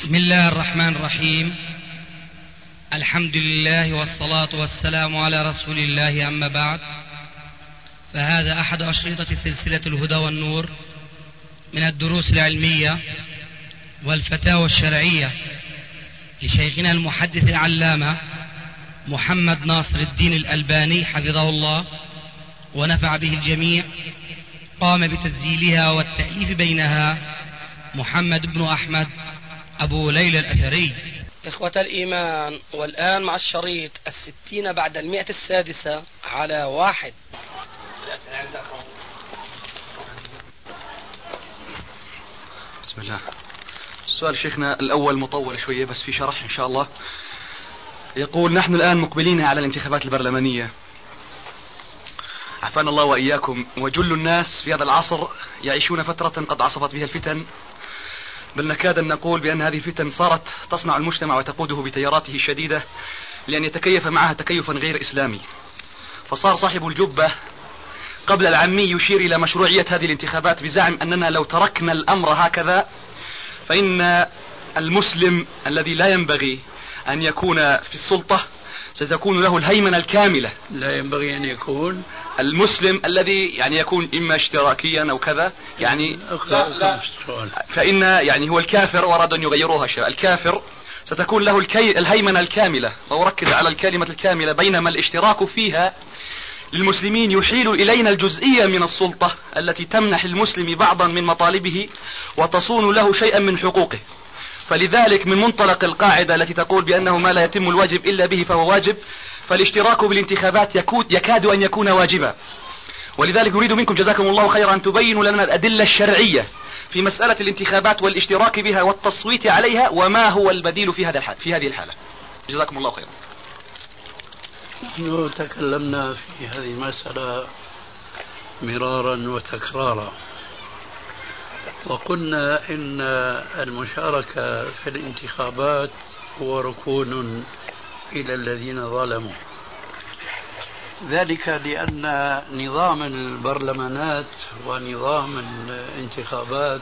بسم الله الرحمن الرحيم. الحمد لله والصلاة والسلام على رسول الله، أما بعد، فهذا أحد أشرطة سلسلة الهدى والنور من الدروس العلمية والفتاوى الشرعية لشيخنا المحدث العلامة محمد ناصر الدين الألباني حفظه الله ونفع به الجميع. قام بتسجيلها والتأليف بينها محمد بن أحمد أبو ليلى الأثري. إخوة الإيمان، والآن مع الشريط 60 بعد 100 على 1. بسم الله. السؤال شيخنا الأول مطول شوية بس في شرح إن شاء الله. يقول: نحن الآن مقبلين على الانتخابات البرلمانية، عافانا الله وإياكم، وجل الناس في هذا العصر يعيشون فترة قد عصفت بها الفتن، بل نكاد أن نقول بأن هذه الفتن صارت تصنع المجتمع وتقوده بتياراته الشديدة لأن يتكيف معها تكيفا غير إسلامي. فصار صاحب الجبة قبل العامي يشير إلى مشروعية هذه الانتخابات بزعم أننا لو تركنا الأمر هكذا فإن المسلم الذي لا ينبغي أن يكون في السلطة ستكون له الهيمنة الكاملة. لا ينبغي أن يكون المسلم الذي يعني يكون إما اشتراكيا أو كذا، يعني لا فإن يعني هو الكافر، وأراد أن يغيروها شيء. الكافر ستكون له الهيمنة الكاملة، وأركز على الكلمة الكاملة، بينما الاشتراك فيها للمسلمين يحيل إلينا الجزئية من السلطة التي تمنح المسلم بعضا من مطالبه وتصون له شيئا من حقوقه. فلذلك من منطلق القاعدة التي تقول بأنه ما لا يتم الواجب إلا به فهو واجب، فالاشتراك بالانتخابات يكاد أن يكون واجبا. ولذلك نريد منكم جزاكم الله خيرا أن تبينوا لنا الأدلة الشرعية في مسألة الانتخابات والاشتراك بها والتصويت عليها، وما هو البديل في هذه الحالة. جزاكم الله خيرا. نحن تكلمنا في هذه المسألة مرارا وتكرارا، وقلنا إن المشاركة في الانتخابات هو ركون إلى الذين ظلموا، ذلك لأن نظام البرلمانات ونظام الانتخابات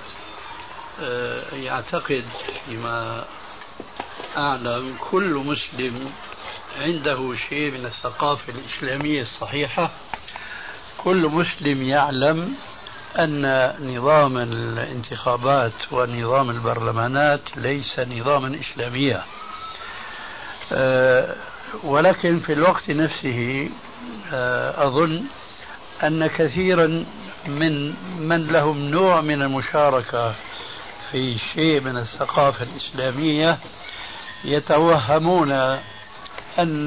يعتقد فيما أعلم كل مسلم عنده شيء من الثقافة الإسلامية الصحيحة. كل مسلم يعلم أن نظام الانتخابات ونظام البرلمانات ليس نظاما إسلاميا، ولكن في الوقت نفسه أظن أن كثيرا من لهم نوع من المشاركة في شيء من الثقافة الإسلامية يتوهمون أن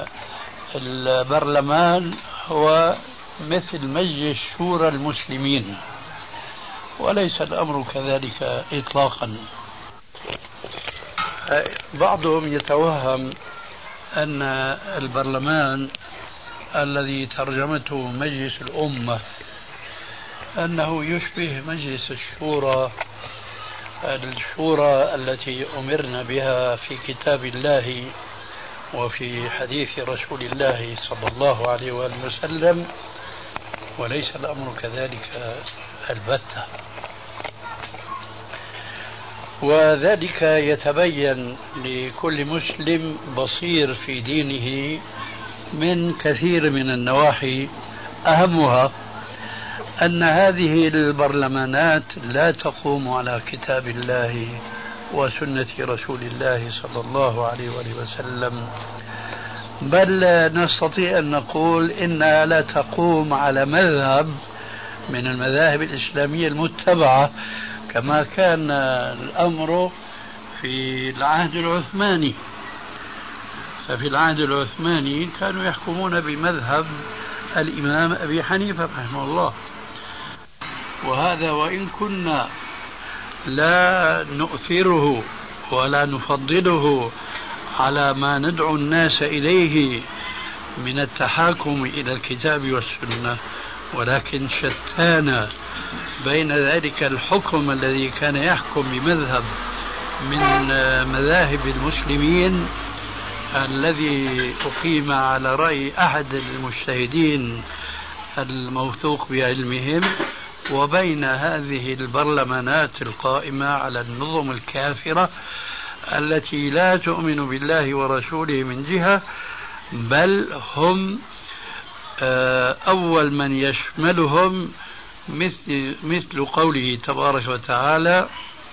البرلمان هو مثل مجلس شورى المسلمين، وليس الأمر كذلك إطلاقا. بعضهم يتوهم أن البرلمان الذي ترجمته مجلس الأمة أنه يشبه مجلس الشورى التي أمرنا بها في كتاب الله وفي حديث رسول الله صلى الله عليه وآله وسلم، وليس الأمر كذلك البتة. وذلك يتبين لكل مسلم بصير في دينه من كثير من النواحي، أهمها أن هذه البرلمانات لا تقوم على كتاب الله وسنة رسول الله صلى الله عليه وآله وسلم، بل نستطيع أن نقول إنها لا تقوم على مذهب من المذاهب الإسلامية المتبعة كما كان الأمر في العهد العثماني. ففي العهد العثماني كانوا يحكمون بمذهب الإمام أبي حنيفة رحمه الله، وهذا وإن كنا لا نؤثره ولا نفضله على ما ندعو الناس إليه من التحاكم إلى الكتاب والسنة، ولكن شتان بين ذلك الحكم الذي كان يحكم بمذهب من مذاهب المسلمين الذي أقيم على رأي أحد المجتهدين الموثوق بعلمهم، وبين هذه البرلمانات القائمة على النظم الكافرة التي لا تؤمن بالله ورسوله من جهة، بل هم أول من يشملهم مثل قوله تبارك وتعالى: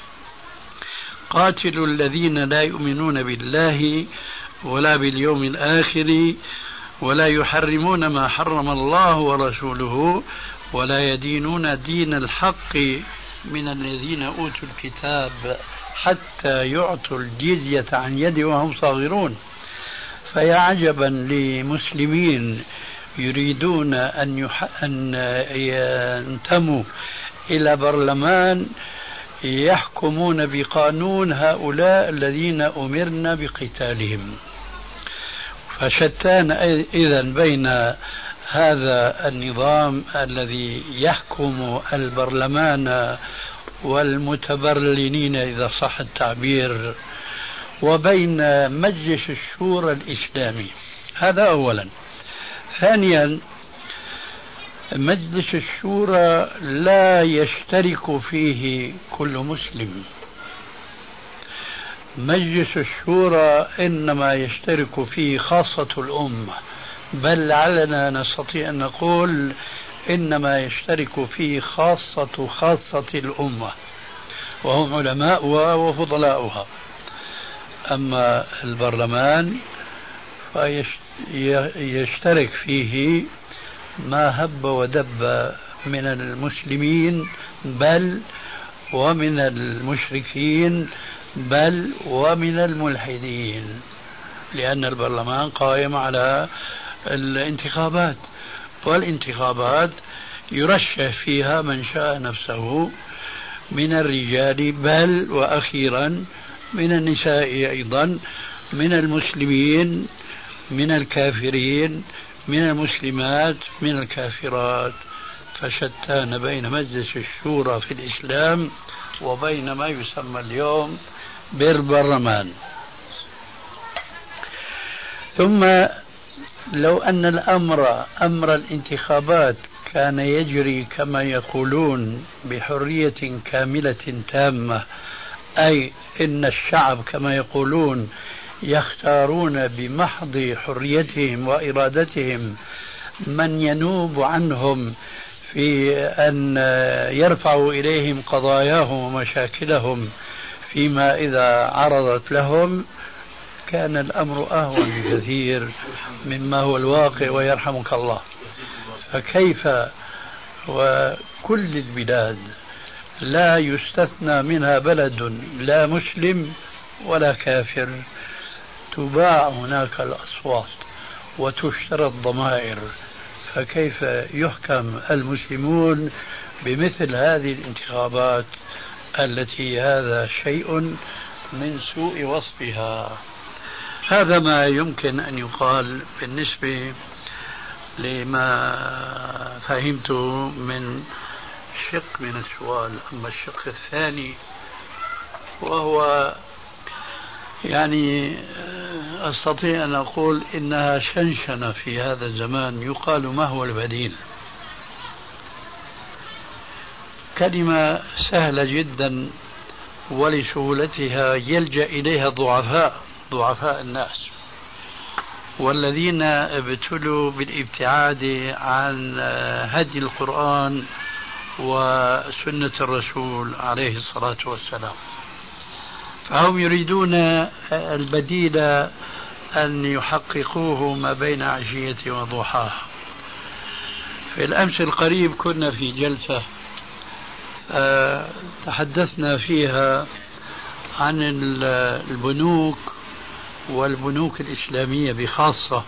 قاتلوا الذين لا يؤمنون بالله ولا باليوم الآخر ولا يحرمون ما حرم الله ورسوله ولا يدينون دين الحق من الذين أوتوا الكتاب حتى يعطوا الجزية عن يد وهم صاغرون. فيا عجبا لمسلمين يريدون أن ينتموا إلى برلمان يحكمون بقانون هؤلاء الذين أمرنا بقتالهم. فشتان إذن بين هذا النظام الذي يحكم البرلمان والمتبرلنين إذا صح التعبير وبين مجلس الشورى الإسلامي. هذا أولا. ثانيا، مجلس الشورى لا يشترك فيه كل مسلم. مجلس الشورى إنما يشترك فيه خاصة الأمة، بل لعلنا نستطيع أن نقول إنما يشترك فيه خاصة الأمة، وهم علماؤها وفضلاؤها. أما البرلمان فيشترك فيه ما هب ودب من المسلمين بل ومن المشركين بل ومن الملحدين، لأن البرلمان قائم على الانتخابات، والانتخابات يرشح فيها من شاء نفسه من الرجال بل وأخيرا من النساء أيضا، من المسلمين من الكافرين من المسلمات من الكافرات. فشتان بين مجلس الشورى في الإسلام وبين ما يسمى اليوم بالبرلمان. ثم لو أن أمر الانتخابات كان يجري كما يقولون بحرية كاملة تامة، أي إن الشعب كما يقولون يختارون بمحض حريتهم وإرادتهم من ينوب عنهم في أن يرفعوا إليهم قضاياهم ومشاكلهم فيما إذا عرضت لهم، كان الأمر أهون بكثير مما هو الواقع ويرحمك الله. فكيف وكل البلاد لا يستثنى منها بلد لا مسلم ولا كافر تباع هناك الأصوات وتشترى الضمائر، فكيف يحكم المسلمون بمثل هذه الانتخابات التي هذا شيء من سوء وصفها؟ هذا ما يمكن أن يقال بالنسبة لما فهمته من شق من السؤال. أما الشق الثاني وهو يعني أستطيع أن أقول إنها شنشنة في هذا الزمان، يقال ما هو البديل؟ كلمة سهلة جدا ولسهولتها يلجأ إليها ضعفاء الناس والذين ابتلوا بالابتعاد عن هدي القرآن وسنة الرسول عليه الصلاة والسلام. فهم يريدون البديل أن يحققوه ما بين عشية وضحاها. في الأمس القريب كنا في جلسة تحدثنا فيها عن البنوك والبنوك الإسلامية بخاصة،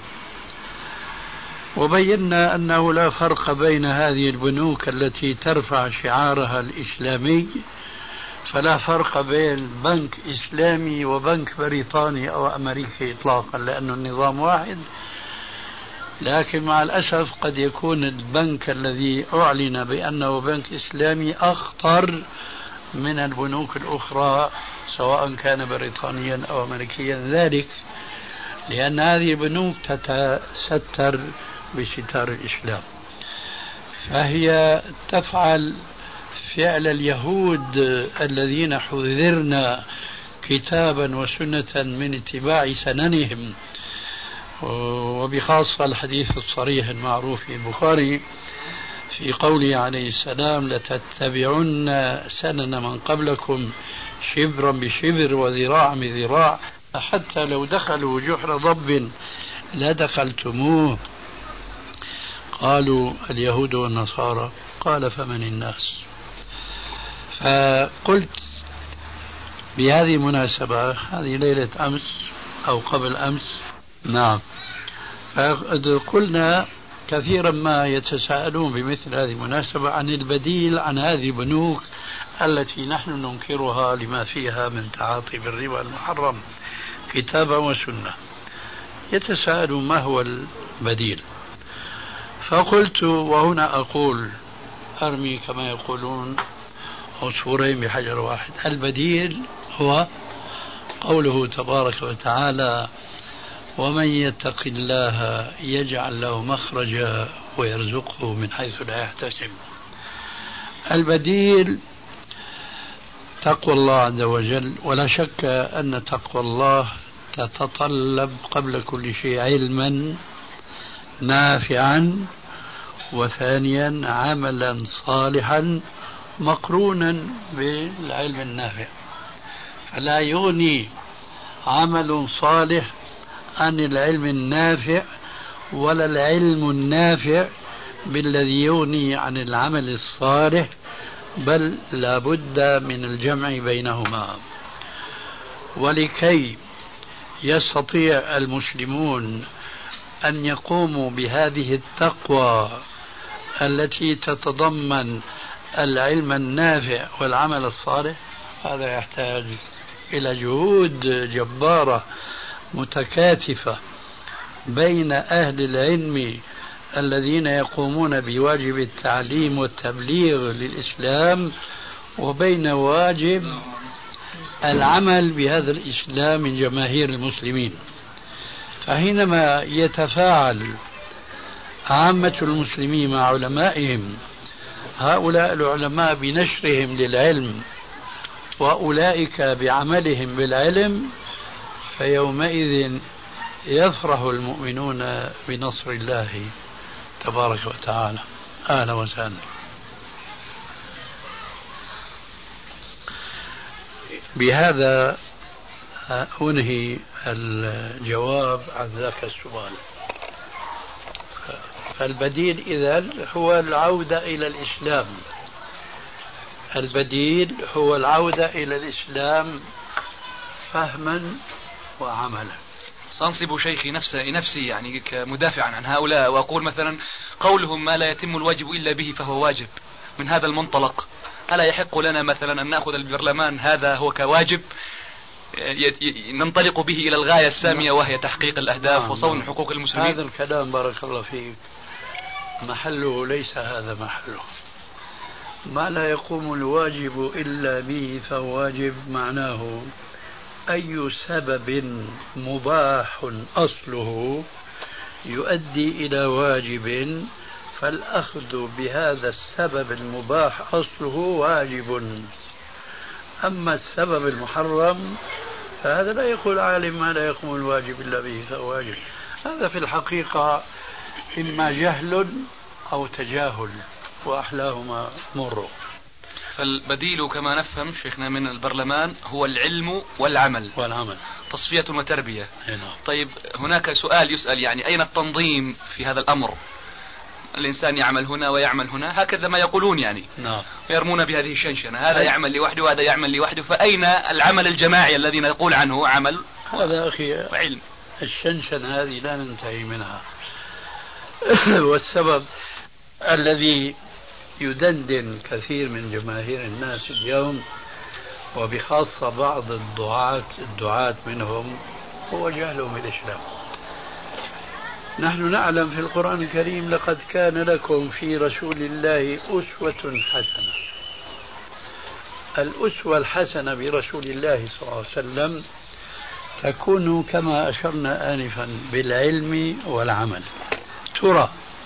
وبينا أنه لا فرق بين هذه البنوك التي ترفع شعارها الإسلامي، فلا فرق بين بنك إسلامي وبنك بريطاني أو أمريكي إطلاقا، لأن النظام واحد. لكن مع الأسف قد يكون البنك الذي أعلن بأنه بنك إسلامي أخطر من البنوك الأخرى سواء كان بريطانيا أو أمريكيا، ذلك لأن هذه البنوك تتستر بستار الإسلام، فهي تفعل فعل اليهود الذين حذرنا كتابا وسنة من اتباع سننهم، وبخاصة الحديث الصريح المعروف في البخاري في قوله عليه السلام: لتتبعن سنن من قبلكم شبرا بشبر وذراعا بذراع حتى لو دخلوا جحر ضب لدخلتموه. قالوا: اليهود والنصارى. قال: فمن الناس؟ فقلت بهذه المناسبة، هذه ليلة أمس أو قبل أمس، نعم، قلنا كثيرا ما يتساءلون بمثل هذه المناسبة عن البديل عن هذه البنوك التي نحن ننكرها لما فيها من تعاطي بالربا المحرم كتابا وسنة. يتساءلون ما هو البديل، فقلت وهنا أقول أرمي كما يقولون عصفورين بحجر واحد. البديل هو قوله تبارك وتعالى: ومن يتق الله يجعل له مخرجا ويرزقه من حيث لا يحتسب. البديل تقوى الله عز وجل، ولا شك أن تقوى الله تتطلب قبل كل شيء علما نافعا، وثانيا عملا صالحا مقرونا بالعلم النافع. فلا يغني عمل صالح عن العلم النافع، ولا العلم النافع بالذي يغني عن العمل الصالح، بل لا بد من الجمع بينهما. ولكي يستطيع المسلمون أن يقوموا بهذه التقوى التي تتضمن العلم النافع والعمل الصالح، هذا يحتاج إلى جهود جبارة متكاتفة بين أهل العلم الذين يقومون بواجب التعليم والتبليغ للإسلام، وبين واجب العمل بهذا الإسلام من جماهير المسلمين. فحينما يتفاعل عامة المسلمين مع علمائهم، هؤلاء العلماء بنشرهم للعلم وأولئك بعملهم بالعلم، فيومئذ يفرح المؤمنون بنصر الله تبارك وتعالى. أهلا وسهلا. بهذا أنهي الجواب عن ذاك السؤال. فالبديل إذن هو العودة إلى الإسلام. البديل هو العودة إلى الإسلام فهما وعملا. سأنصب شيخي نفسي يعني كمدافعا عن هؤلاء، وأقول مثلا قولهم ما لا يتم الواجب إلا به فهو واجب. من هذا المنطلق ألا يحق لنا مثلا أن نأخذ البرلمان هذا هو كواجب ننطلق به إلى الغاية السامية، وهي تحقيق الأهداف وصون حقوق المسلمين؟ هذا الكلام بارك الله فيك محله ليس هذا محله. ما لا يقوم الواجب إلا به فهو واجب، معناه أي سبب مباح أصله يؤدي إلى واجب، فالأخذ بهذا السبب المباح أصله واجب. أما السبب المحرم فهذا لا يقول عالم ما لا يقوم الواجب إلا به فهو واجب. هذا في الحقيقة إما جهل أو تجاهل، وأحلاهما مر. فالبديل كما نفهم شيخنا من البرلمان هو العلم والعمل، تصفية وتربية. طيب هناك سؤال يسأل، يعني أين التنظيم في هذا الأمر؟ الإنسان يعمل هنا ويعمل هنا، هكذا ما يقولون يعني. ويرمون بهذه الشنشنة، هذا يعمل لوحده وهذا يعمل لوحده، فأين العمل الجماعي الذي نقول عنه عمل هذا أخي وعلم؟ الشنشنة هذه لا ننتهي منها. والسبب الذي يدندن كثير من جماهير الناس اليوم، وبخاصة بعض الدعاة منهم، هو جهلهم بالإسلام. نحن نعلم في القرآن الكريم: لقد كان لكم في رسول الله أسوة حسنة. الأسوة الحسنة برسول الله صلى الله عليه وسلم تكون كما أشرنا آنفا بالعلم والعمل. ترى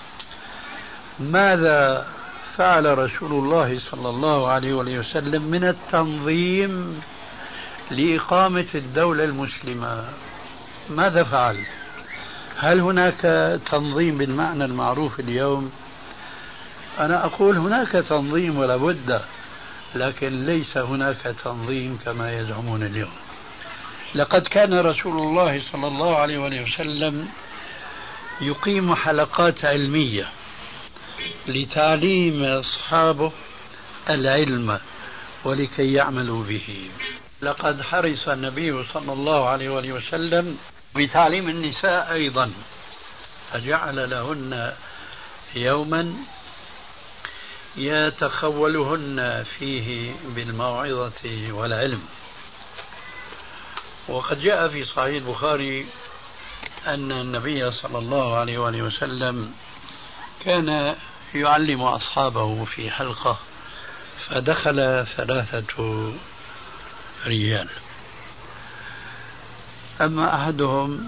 ماذا فعل رسول الله صلى الله عليه وسلم من التنظيم لإقامة الدولة المسلمة ماذا فعل؟ هل هناك تنظيم بالمعنى المعروف اليوم؟ أنا أقول هناك تنظيم ولا بد، لكن ليس هناك تنظيم كما يزعمون اليوم. لقد كان رسول الله صلى الله عليه وسلم يقيم حلقات علمية لتعليم أصحابه العلم ولكي يعملوا به. لقد حرص النبي صلى الله عليه وسلم بتعليم النساء أيضا، فجعل لهن يوما يتخولهن فيه بالموعظة والعلم. وقد جاء في صحيح البخاري أن النبي صلى الله عليه وسلم كان يعلم أصحابه في حلقة، فدخل 3 رجال، أما أحدهم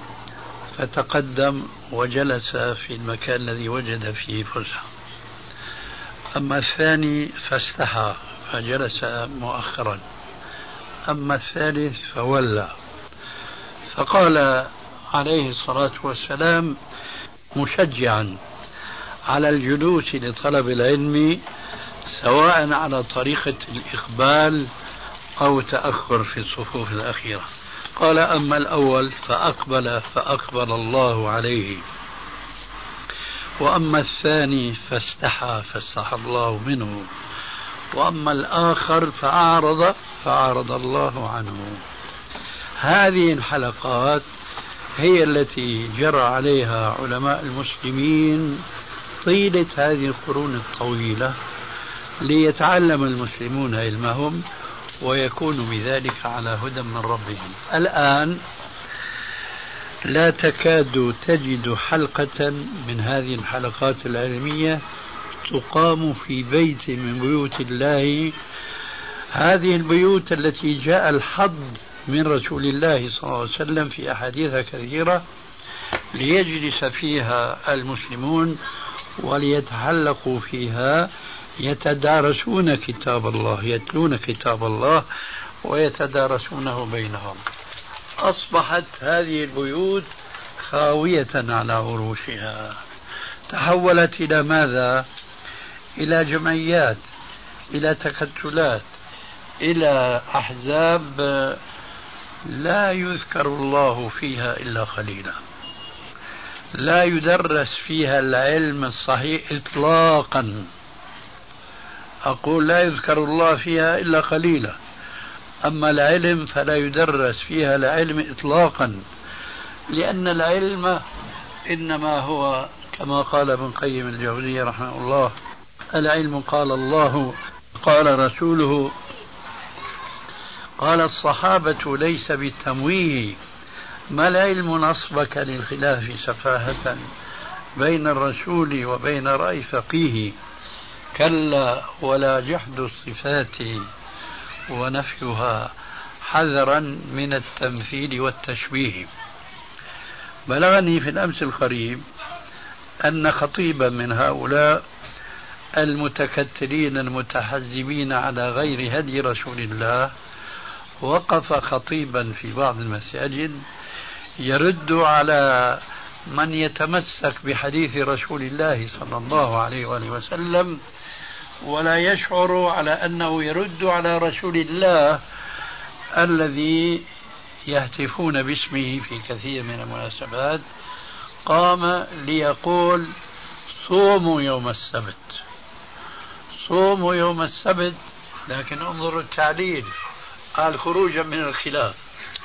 فتقدم وجلس في المكان الذي وجد فيه فسحة، أما الثاني فاستحى فجلس مؤخرا، أما الثالث فولى. فقال عليه الصلاة والسلام مشجعا على الجلوس لطلب العلم سواء على طريقة الإقبال أو تأخر في الصفوف الأخيرة، قال أما الأول فأقبل الله عليه، وأما الثاني فاستحى الله منه، وأما الآخر فأعرض الله عنه. هذه الحلقات هي التي جرى عليها علماء المسلمين طيلة هذه القرون الطويلة ليتعلم المسلمون علمهم ويكونوا بذلك على هدى من ربهم. الآن لا تكاد تجد حلقة من هذه الحلقات العلمية تقام في بيت من بيوت الله، هذه البيوت التي جاء الحظ من رسول الله صلى الله عليه وسلم في أحاديث كثيرة ليجلس فيها المسلمون وليتحلقوا فيها، يتدارسون كتاب الله، يتلون كتاب الله ويتدارسونه بينهم. أصبحت هذه البيوت خاوية على عروشها، تحولت إلى ماذا؟ إلى جمعيات، إلى تكتلات، إلى أحزاب لا يذكر الله فيها إلا قليلا، لا يدرس فيها العلم الصحيح إطلاقا. أقول لا يذكر الله فيها إلا قليلا، أما العلم فلا يدرس فيها العلم إطلاقا، لأن العلم إنما هو كما قال ابن قيم الجوزية رحمه الله: العلم قال الله قال رسوله قال الصحابة ليس بالتمويه، ما العلم نصبك للخلاف سفاهة بين الرسول وبين رأي فقيه، كلا ولا جحد الصفات ونفيها حذرا من التمثيل والتشبيه. بلغني في الأمس القريب أن خطيبا من هؤلاء المتكتلين المتحزبين على غير هدي رسول الله وقف خطيبا في بعض المساجد يرد على من يتمسك بحديث رسول الله صلى الله عليه وآله وسلم ولا يشعر على أنه يرد على رسول الله الذي يهتفون باسمه في كثير من المناسبات. قام ليقول: صوموا يوم السبت، صوموا يوم السبت، لكن انظروا التعليل، قال خروجا من الخلاف.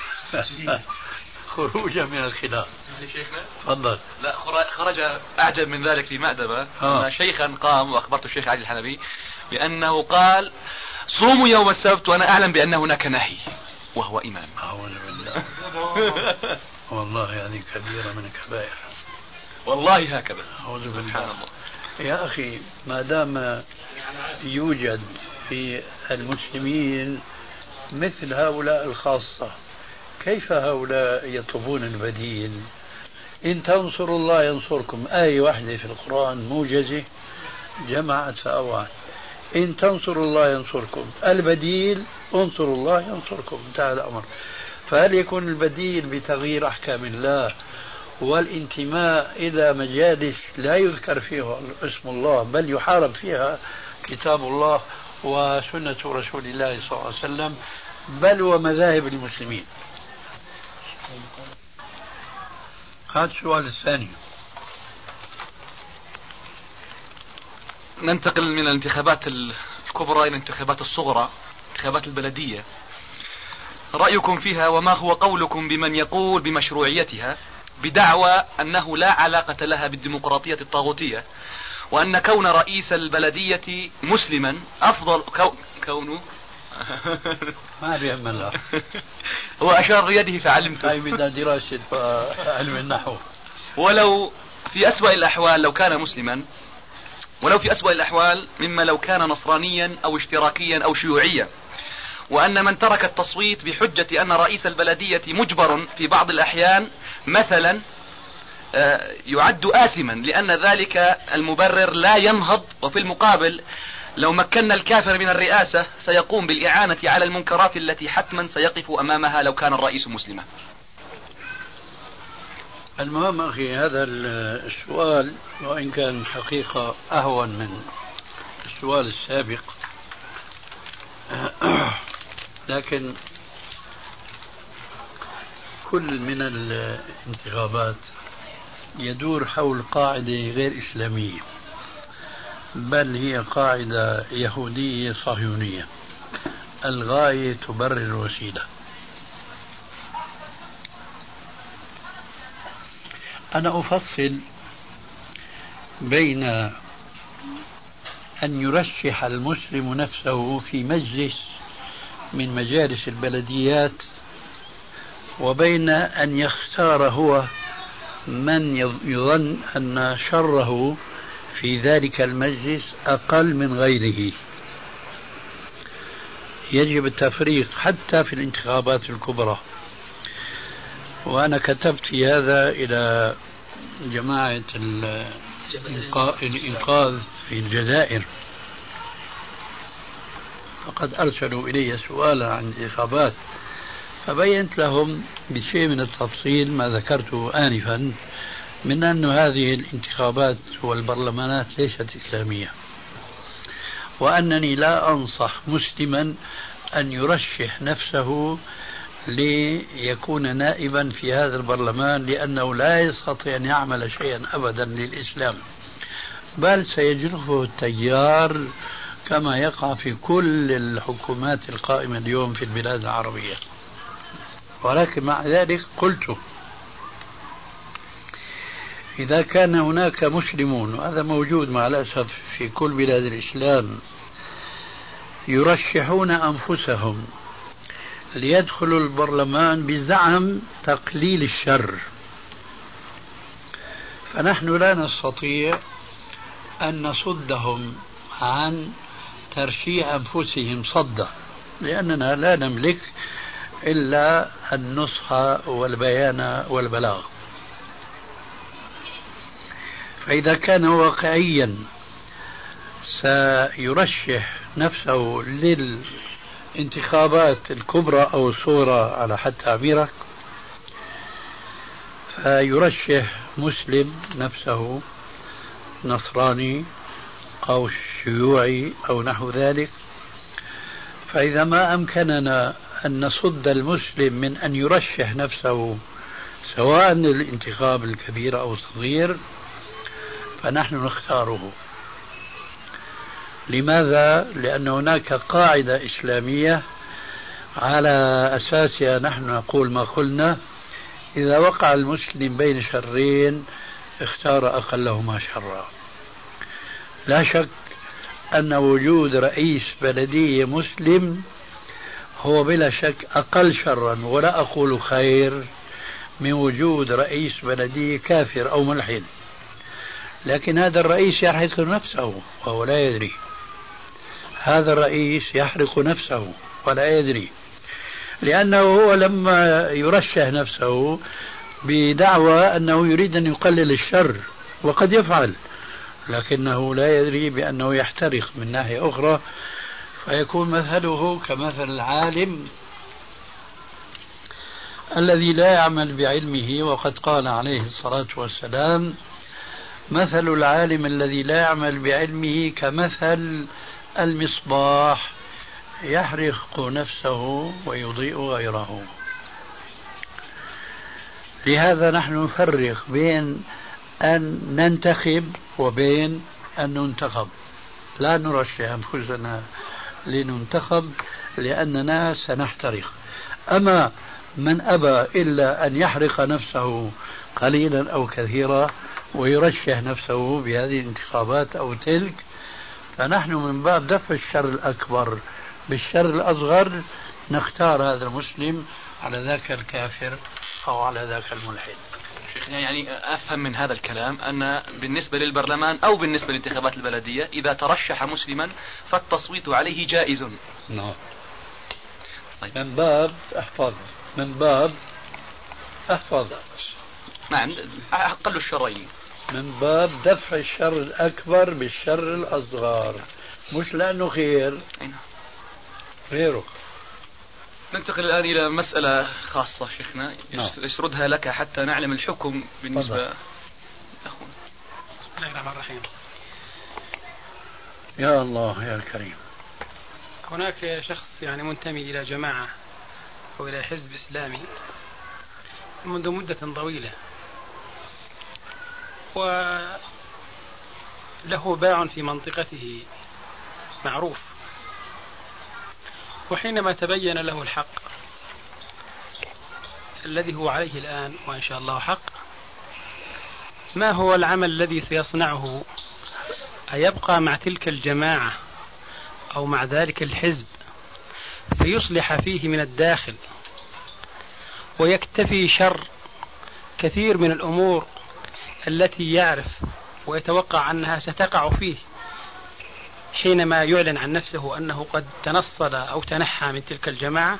خروجا من الخلاف. تفضل. لا، خرج أعجب من ذلك في مأدبة أن شيخا قام، وأخبرت الشيخ علي الحلبي بأنه قال: صوموا يوم السبت وأنا أعلم بأن هناك نهي، وهو إمام. أعوذ بالله. والله هذه كبيرة من الكبائر، والله هكذا. أعوذ بالله. يا أخي، ما دام يوجد في المسلمين مثل هؤلاء الخاصة، كيف هؤلاء يطلبون البديل؟ إن تنصروا الله ينصركم، آية واحدة في القرآن موجزة جمعت فأوعت. إن تنصروا الله ينصركم، البديل انصروا الله ينصركم، انتهى الأمر. فهل يكون البديل بتغيير أحكام الله والانتماء إلى مجالس لا يذكر فيها اسم الله بل يحارب فيها كتاب الله وسنة رسول الله صلى الله عليه وسلم بل ومذاهب المسلمين؟ هذا السؤال الثاني. ننتقل من الانتخابات الكبرى إلى الانتخابات الصغرى، انتخابات البلدية. رأيكم فيها وما هو قولكم بمن يقول بمشروعيتها بدعوى أنه لا علاقة لها بالديمقراطية الطاغوتية، وأن كون رئيس البلدية مسلما أفضل كونه ما بيهم الله. هو أشار بيده فعلمته. هاي بدها دراسة علم النحو. ولو في أسوأ الأحوال لو كان مسلما، ولو في أسوأ الأحوال مما لو كان نصرانيا أو اشتراكيا أو شيوعيا، وأن من ترك التصويت بحجة أن رئيس البلدية مجبر في بعض الأحيان مثلا يعد آثما لأن ذلك المبرر لا ينهض، وفي المقابل لو مكنا الكافر من الرئاسة سيقوم بالإعانة على المنكرات التي حتما سيقف أمامها لو كان الرئيس مسلما. المهم أخي هذا السؤال وإن كان حقيقة أهون من السؤال السابق، لكن كل من الانتخابات يدور حول قاعدة غير إسلامية، بل هي قاعدة يهودية صهيونية، الغاية تبرر الوسيلة. أنا أفصل بين أن يرشح المسلم نفسه في مجلس من مجالس البلديات وبين أن يختار هو من يظن أن شره في ذلك المجلس أقل من غيره. يجب التفريق حتى في الانتخابات الكبرى، وأنا كتبت في هذا إلى جماعة الإنقاذ في الجزائر، فقد أرسلوا إلي سؤالا عن الانتخابات، فبينت لهم بشيء من التفصيل ما ذكرته آنفا من أن هذه الانتخابات والبرلمانات ليست إسلامية، وأنني لا أنصح مسلما أن يرشح نفسه ليكون نائبا في هذا البرلمان، لأنه لا يستطيع أن يعمل شيئا أبدا للإسلام، بل سيجرفه التيار كما يقع في كل الحكومات القائمة اليوم في البلاد العربية. ولكن مع ذلك قلت إذا كان هناك مسلمون، وهذا موجود مع الأسف في كل بلاد الإسلام، يرشحون أنفسهم ليدخلوا البرلمان بزعم تقليل الشر، فنحن لا نستطيع أن نصدهم عن ترشيح أنفسهم صدا، لأننا لا نملك إلا النصح والبيان والبلاغ. فإذا كان واقعيا سيرشح نفسه للانتخابات الكبرى أو الصغرى على حد تعبيرك، فيرشح مسلم نفسه نصراني أو شيوعي أو نحو ذلك. فإذا ما أمكننا أن نصد المسلم من أن يرشح نفسه سواء للانتخاب الكبير أو الصغير فنحن نختاره. لماذا؟ لأن هناك قاعدة إسلامية على أساسها نحن نقول ما قلنا: إذا وقع المسلم بين شرين اختار أقلهما شرا. لا شك أن وجود رئيس بلدية مسلم هو بلا شك أقل شرا، ولا أقول خير، من وجود رئيس بلدية كافر أو ملحد. لكن هذا الرئيس يحرق نفسه وهو لا يدري، هذا الرئيس يحرق نفسه ولا يدري، لأنه هو لما يرشح نفسه بدعوى أنه يريد أن يقلل الشر، وقد يفعل، لكنه لا يدري بأنه يحترق من ناحية أخرى، فيكون مثله كمثل العالم الذي لا يعمل بعلمه. وقد قال عليه الصلاة والسلام: مثل العالم الذي لا يعمل بعلمه كمثل المصباح يحرق نفسه ويضيء غيره. لهذا نحن نفرق بين أن ننتخب وبين أن ننتخب. لا نرشح أنفسنا لننتخب لأننا سنحترق. أما من أبى إلا أن يحرق نفسه قليلا أو كثيرا ويرشح نفسه بهذه الانتخابات أو تلك، فنحن من باب دفع الشر الأكبر بالشر الأصغر نختار هذا المسلم على ذاك الكافر أو على ذاك الملحد. يعني أفهم من هذا الكلام أن بالنسبة للبرلمان أو بالنسبة للانتخابات البلدية إذا ترشح مسلما فالتصويت عليه جائز. نعم. من باب احفظ نعم أقل الشرين، من باب دفع الشر الأكبر بالشر الأصغر، مش لأنه خير غيره. ننتقل الآن إلى مسألة خاصة شيخنا يسردها لك حتى نعلم الحكم بالنسبة أخونا. بسم الله الرحمن الرحيم. يا الله يا كريم. هناك شخص يعني منتمي إلى جماعة أو إلى حزب إسلامي منذ مدة طويلة، وله باع في منطقته معروف، وحينما تبين له الحق الذي هو عليه الآن وإن شاء الله حق، ما هو العمل الذي سيصنعه؟ أيبقى مع تلك الجماعة أو مع ذلك الحزب فيصلح فيه من الداخل ويكتفي شر كثير من الأمور التي يعرف ويتوقع أنها ستقع فيه حينما يعلن عن نفسه أنه قد تنصل أو تنحى من تلك الجماعة،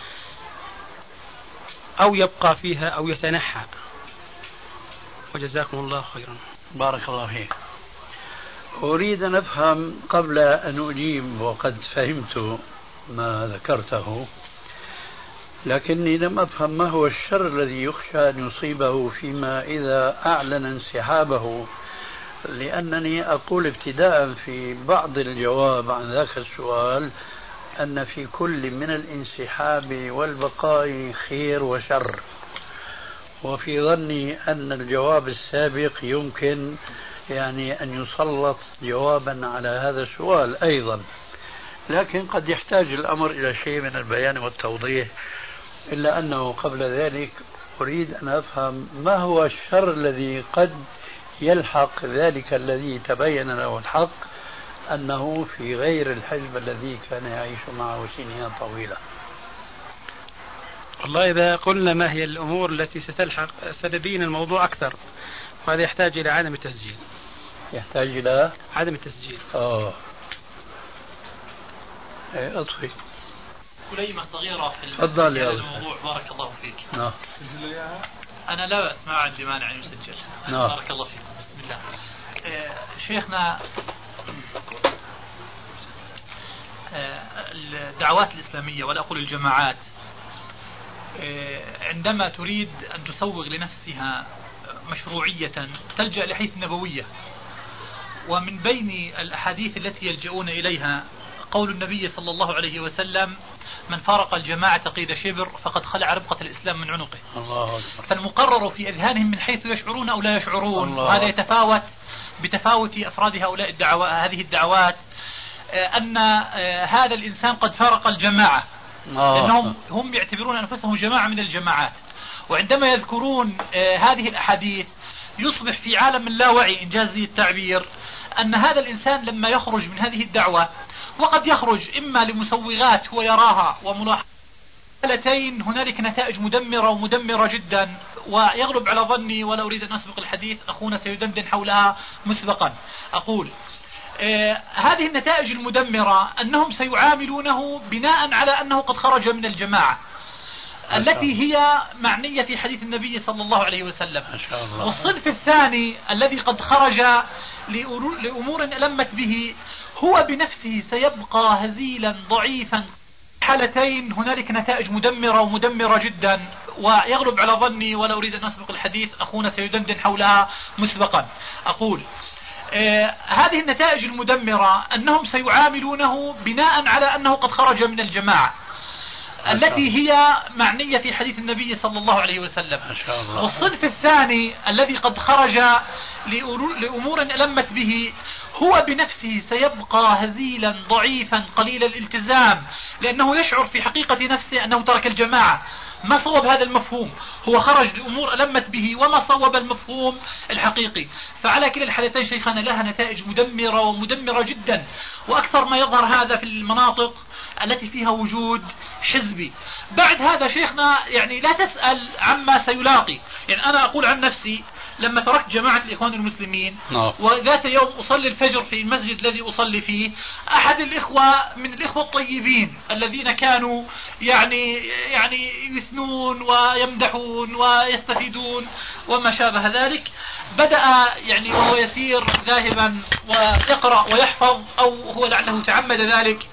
أو يبقى فيها أو يتنحى؟ وجزاكم الله خيرا. بارك الله فيك. أريد أن أفهم قبل أن أجيب، وقد فهمت ما ذكرته، لكني لم أفهم ما هو الشر الذي يخشى أن يصيبه فيما إذا أعلن انسحابه، لأنني أقول ابتداء في بعض الجواب عن ذاك السؤال أن في كل من الانسحاب والبقاء خير وشر، وفي ظني أن الجواب السابق يمكن يعني أن يسلط جوابا على هذا السؤال أيضا، لكن قد يحتاج الأمر إلى شيء من البيان والتوضيح. إلا أنه قبل ذلك أريد أن أفهم ما هو الشر الذي قد يلحق ذلك الذي تبين له الحق أنه في غير الحزب الذي كان يعيش معه سنين طويلة. والله إذا قلنا ما هي الأمور التي ستلحق ستبين الموضوع أكثر، وهذا يحتاج إلى عدم التسجيل. يحتاج إلى عدم التسجيل. أطفي كلمة صغيرة في الموضوع. بارك الله فيك. نعم. أنا لا أسمع عندي مانع أن يسجل. نعم. بارك الله فيكم. بسم الله. شيخنا، الدعوات الإسلامية ولا أقول الجماعات عندما تريد أن تسوغ لنفسها مشروعية تلجأ لحيث النبوية، ومن بين الأحاديث التي يلجؤون إليها قول النبي صلى الله عليه وسلم: من فارق الجماعة قيد شبر فقد خلع ربقة الإسلام من عنقه. الله أكبر. فالمقرر في أذهانهم من حيث يشعرون أو لا يشعرون، وهذا يتفاوت بتفاوت أفراد هؤلاء هذه الدعوات، أن هذا الإنسان قد فارق الجماعة، لأنهم هم يعتبرون أنفسهم جماعة من الجماعات، وعندما يذكرون هذه الأحاديث يصبح في عالم اللاوعي إنجاز التعبير أن هذا الإنسان لما يخرج من هذه الدعوة، وقد يخرج إما لمسوغات هو يراها وملاحظتين، هنالك نتائج مدمرة ومدمرة جدا، ويغلب على ظني ولا أريد أن أسبق الحديث، أخونا سيدندن حولها مسبقا، أقول هذه النتائج المدمرة أنهم سيعاملونه بناء على أنه قد خرج من الجماعة. التي هي معنية في حديث النبي صلى الله عليه وسلم. والصنف الثاني الذي قد خرج لأمور ألمت به هو بنفسه سيبقى هزيلا ضعيفا. حالتين هنالك نتائج مدمرة ومدمرة جدا، ويغلب على ظني ولا أريد أن أسبق الحديث، أخونا سيدندن حولها مسبقا. أقول هذه النتائج المدمرة أنهم سيعاملونه بناء على أنه قد خرج من الجماعة التي هي معنية في حديث النبي صلى الله عليه وسلم. والصنف الثاني الذي قد خرج لأمور ألمت به هو بنفسه سيبقى هزيلا ضعيفا قليل الالتزام، لأنه يشعر في حقيقة نفسه أنه ترك الجماعة. ما صوب هذا المفهوم؟ هو خرج لأمور ألمت به وما صوب المفهوم الحقيقي. فعلى كلا الحالتين شيخنا لها نتائج مدمرة ومدمرة جدا، وأكثر ما يظهر هذا في المناطق التي فيها وجود حزبي. بعد هذا شيخنا يعني لا تسأل عما سيلاقي. يعني أنا أقول عن نفسي لما تركت جماعة الإخوان المسلمين وذات يوم أصلي الفجر في المسجد الذي أصلي فيه، أحد الإخوة من الإخوة الطيبين الذين كانوا يعني يثنون ويمدحون ويستفيدون وما شابه ذلك، بدأ يعني وهو يسير ذاهبا ويقرأ ويحفظ، أو هو لعله تعمد ذلك،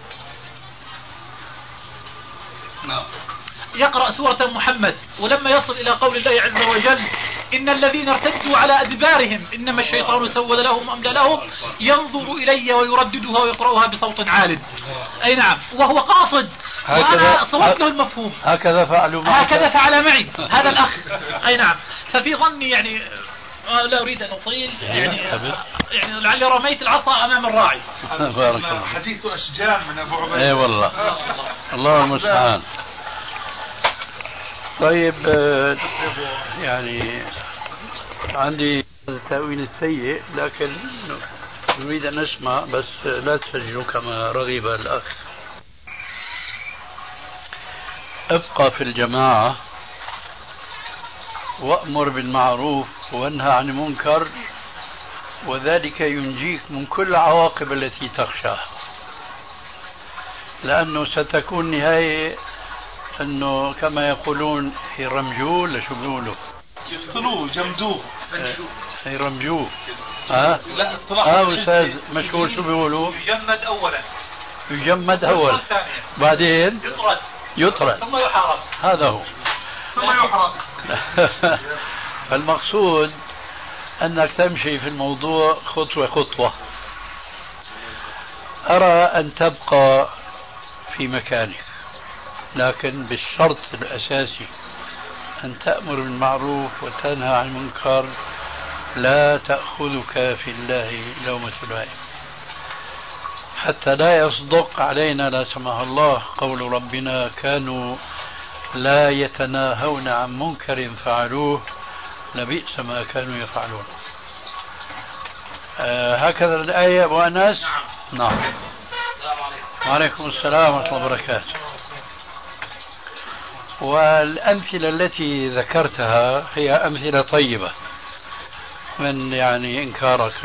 يقرأ سورة محمد، ولما يصل إلى قول الله عز وجل إن الذين ارتدوا على أدبارهم إنما الشيطان سول لهم وأملى لهم، ينظر إلي ويرددها ويقرأها بصوت عال. أي نعم، وهو قاصد، وأنا صوت له المفهوم. هكذا فعل معي هذا الأخ. أي نعم. ففي ظني يعني لا أريد أن أطيل، يعني لعلي رميت العصا أمام الراعي. حديث أشجان من أبو عبيد. أي والله، الله المستعان. طيب يعني عندي التأويل السيء، لكن نريد أن نسمع، بس لا تسجلوا كما رغب الأخ. ابقى في الجماعة وأمر بالمعروف وانهى عن المنكر، وذلك ينجيك من كل العواقب التي تخشاها، لأنه ستكون نهاية أنه كما يقولون يرمجوه، لشو بيقولوا؟ يقتلوه، جمدوه، يرمجوه. لا اصطلاح أستاذ مشهور، شو بيقولوا؟ يجمد أولا، بعدين يطرد ثم يحارب. هذا هو، ثم يحرق. فالمقصود أنك تمشي في الموضوع خطوة خطوة. أرى أن تبقى في مكانك، لكن بالشرط الأساسي أن تأمر بالمعروف وتنهى عن المنكر، لا تأخذك في الله لومة لائم، حتى لا يصدق علينا لا سمح الله قول ربنا كانوا لا يتناهون عن منكر فعلوه لبئس ما كانوا يفعلون. هكذا الآية أبو أنس. نعم. السلام عليكم. وعليكم السلام ورحمة الله وبركاته. والأمثلة التي ذكرتها هي أمثلة طيبة من يعني إنكارك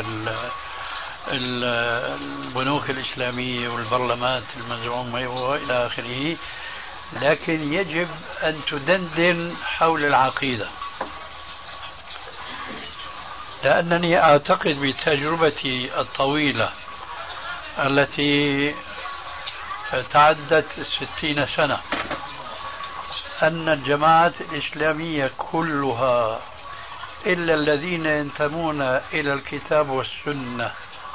البنوك الإسلامية والبرلمانات المزعومة وإلى آخره، لكن يجب أن تدندن حول العقيدة، لأنني أعتقد بتجربتي الطويلة التي تعدت 60 سنة أن الجماعات الإسلامية كلها إلا الذين ينتمون إلى الكتاب والسنة،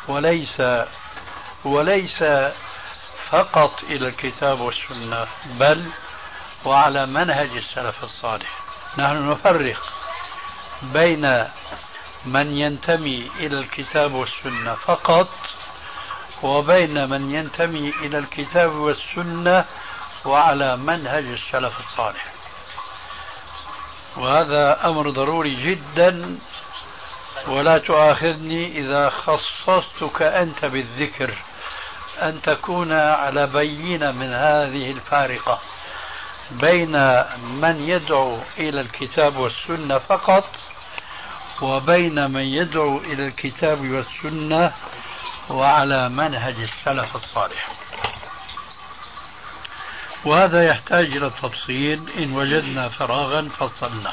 وليس فقط إلى الكتاب والسنة، بل وعلى منهج السلف الصالح. نحن نفرق بين من ينتمي إلى الكتاب والسنة فقط وبين من ينتمي إلى الكتاب والسنة وعلى منهج السلف الصالح، وهذا أمر ضروري جدا. ولا تؤاخذني إذا خصصتك أنت بالذكر، أن تكون على بينة من هذه الفارقة بين من يدعو إلى الكتاب والسنة فقط وبين من يدعو إلى الكتاب والسنة وعلى منهج السلف الصالح. وهذا يحتاج إلى التفصيل، إن وجدنا فراغا فصلنا.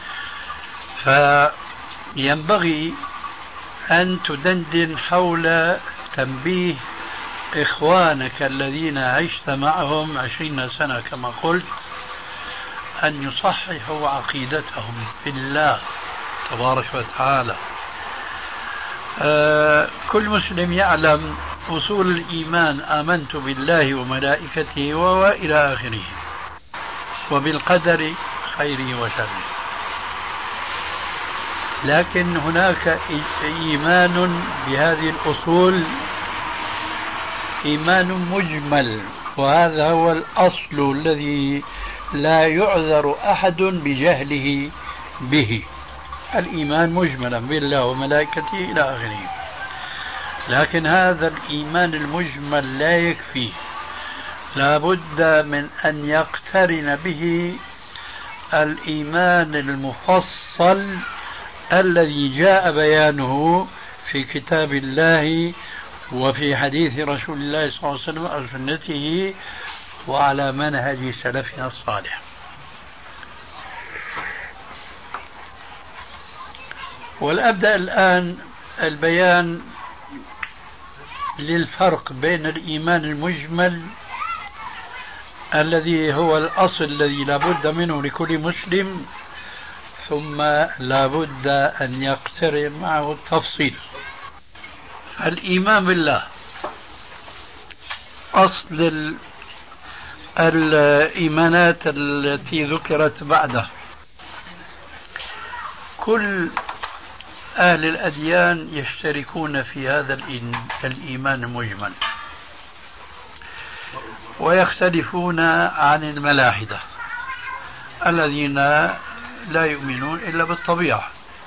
فينبغي أن تدندن حول تنبيه إخوانك الذين عشت معهم 20 سنة كما قلت، أن يصححوا عقيدتهم بالله تبارك وتعالى. كل مسلم يعلم أصول الإيمان: آمنت بالله وملائكته وإلى آخره، وبالقدر خيره وشره. لكن هناك إيمان بهذه الأصول إيمان مجمل، وهذا هو الأصل الذي لا يعذر أحد بجهله به. الإيمان مجملا بالله وملائكته إلى آخره. لكن هذا الإيمان المجمل لا يكفي، لا بد من أن يقترن به الإيمان المفصل الذي جاء بيانه في كتاب الله وفي حديث رسول الله صلى الله عليه وسلم أو سنته وعلى منهج سلفنا الصالح. والأبدأ الآن البيان للفرق بين الإيمان المجمل الذي هو الأصل الذي لا بد منه لكل مسلم، ثم لا بد أن يقترن معه التفصيل. الإيمان بالله أصل الإيمانات التي ذكرت بعده. كل أهل الأديان يشتركون في هذا الإيمان المجمل، ويختلفون عن الملاحدة الذين لا يؤمنون إلا بالطبيعة.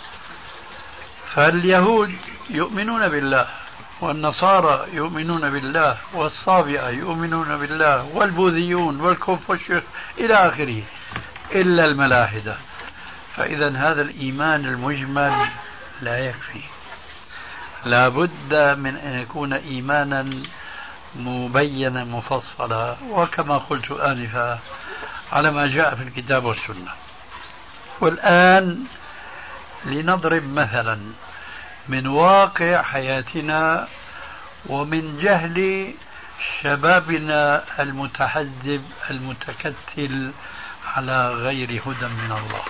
فاليهود يؤمنون بالله، والنصارى يؤمنون بالله، والصابئة يؤمنون بالله، والبوذيون والكونفوشيوس إلى آخره، إلا الملاحدة. فإذا هذا الإيمان المجمل لا يكفي، لا بد من أن يكون إيمانا مبينا مفصلا، وكما قلت آنفا على ما جاء في الكتاب والسنة. والآن لنضرب مثلا من واقع حياتنا ومن جهل شبابنا المتحزب المتكتل على غير هدى من الله.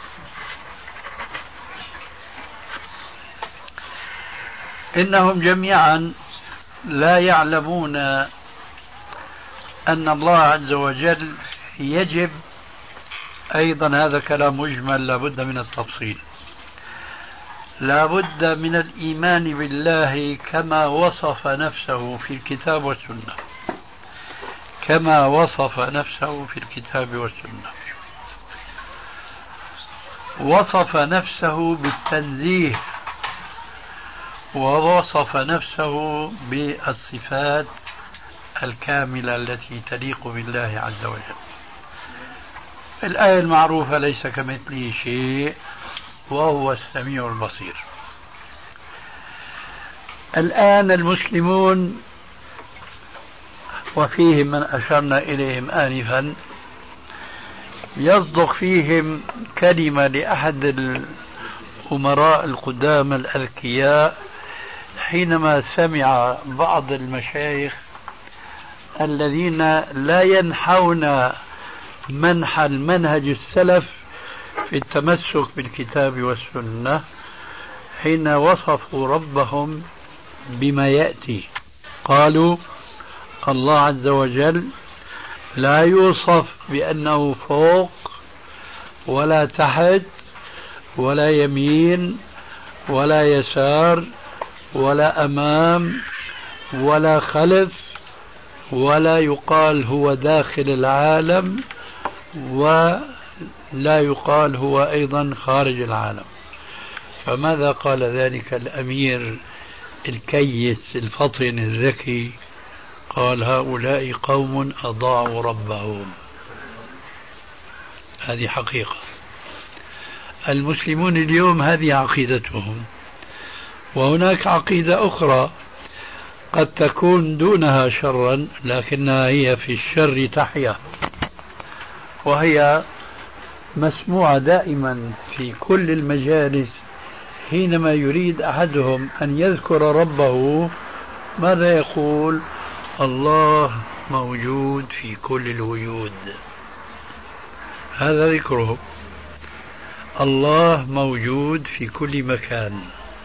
إنهم جميعا لا يعلمون أن الله عز وجل يجب، أيضا هذا كلام مجمل لا بد من التفصيل، لا بد من الإيمان بالله كما وصف نفسه في الكتاب والسنة، كما وصف نفسه في الكتاب والسنة. وصف نفسه بالتنزيه، ووصف نفسه بالصفات الكاملة التي تليق بالله عز وجل. الآية المعروفة: ليس كمثله شيء وهو السميع البصير. الآن المسلمون، وفيهم من أشرنا إليهم آنفا، يصدق فيهم كلمة لأحد الأمراء القدامى الأذكياء حينما سمع بعض المشايخ الذين لا ينحون منحى المنهج السلف في التمسك بالكتاب والسنة، حين وصفوا ربهم بما يأتي. قالوا: الله عز وجل لا يوصف بأنه فوق ولا تحت ولا يمين ولا يسار ولا أمام ولا خلف، ولا يقال هو داخل العالم، ولا يقال هو أيضا خارج العالم. فماذا قال ذلك الأمير الكيس الفطن الذكي؟ قال: هؤلاء قوم أضاعوا ربهم. هذه حقيقة. المسلمون اليوم هذه عقيدتهم، وهناك عقيدة أخرى قد تكون دونها شرا، لكنها هي في الشر تحيا، وهي مسموعة دائما في كل المجالس. حينما يريد أحدهم أن يذكر ربه ماذا يقول؟ الله موجود في كل الوجود. هذا ذكره، الله موجود في كل مكان،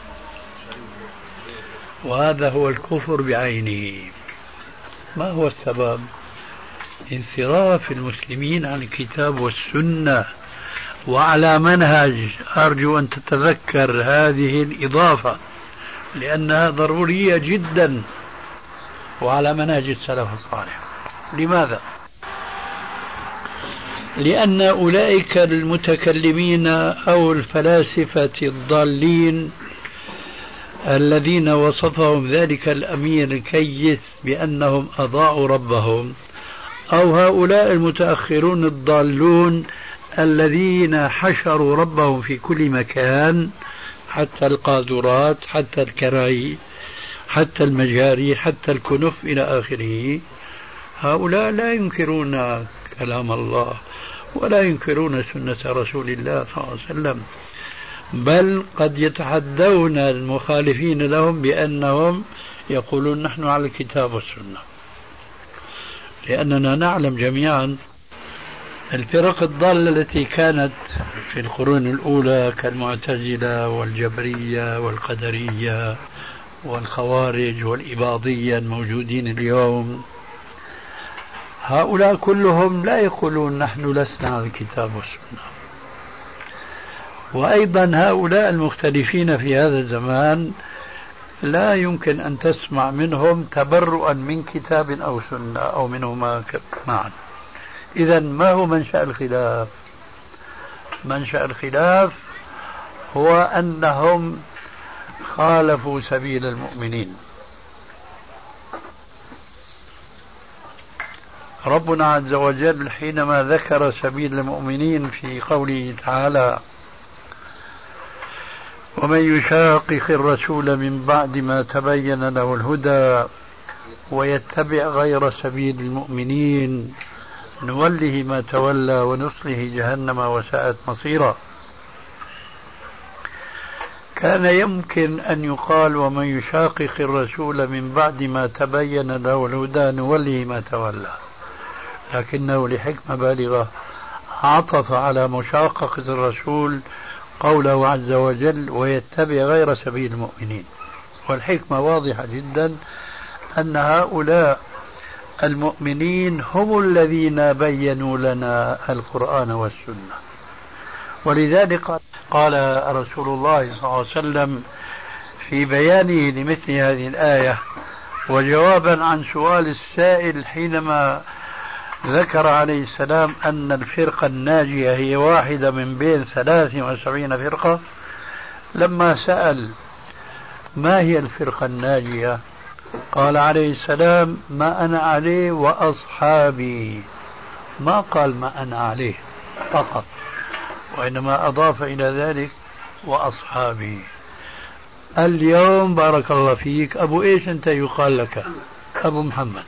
وهذا هو الكفر بعينه. ما هو السبب؟ انصراف المسلمين عن الكتاب والسنة وعلى منهج، أرجو أن تتذكر هذه الإضافة لأنها ضرورية جدا، وعلى منهج السلف الصالح. لماذا؟ لأن أولئك المتكلمين أو الفلاسفة الضالين الذين وصفهم ذلك الأمير الكيس بأنهم أضاعوا ربهم، أو هؤلاء المتأخرون الضالون الذين حشروا ربهم في كل مكان، حتى القاذورات، حتى الكراي، حتى المجاري، حتى الكنف إلى آخره، هؤلاء لا ينكرون كلام الله ولا ينكرون سنة رسول الله صلى الله عليه وسلم، بل قد يتحدون المخالفين لهم بأنهم يقولون نحن على الكتاب والسنة. لأننا نعلم جميعا الفرق الضالة التي كانت في القرون الأولى كالمعتزلة والجبرية والقدرية والخوارج والإباضية الموجودين اليوم، هؤلاء كلهم لا يقولون نحن لسنا على الكتاب والسنة. وأيضا هؤلاء المختلفين في هذا الزمان لا يمكن أن تسمع منهم تبرؤا من كتاب أو سنة أو منهما معا. إذن ما هو منشأ الخلاف؟ منشأ الخلاف هو أنهم خالفوا سبيل المؤمنين. ربنا عز وجل حينما ذكر سبيل المؤمنين في قوله تعالى: ومن يشاقق الرسول من بعد ما تبين له الهدى ويتبع غير سبيل المؤمنين نوله ما تولى ونصله جهنم وساءت مصيرا. كان يمكن أن يقال ومن يشاقق الرسول من بعد ما تبين له الهدى نوله ما تولى، لكنه لحكمة بالغة عطف على مشاققة الرسول قوله عز وجل ويتبع غير سبيل المؤمنين. والحكمة واضحة جدا، أن هؤلاء المؤمنين هم الذين بينوا لنا القرآن والسنة. ولذلك قال رسول الله صلى الله عليه وسلم في بيانه لمثل هذه الآية وجوابا عن سؤال السائل حينما ذكر عليه السلام أن الفرقة الناجية هي واحدة من بين 73 فرقة، لما سأل ما هي الفرقة الناجية قال عليه السلام ما أنا عليه وأصحابي، ما قال ما أنا عليه فقط، وإنما أضاف إلى ذلك وأصحابي. اليوم بارك الله فيك أبو إيش أنت يقال لك؟ أبو محمد.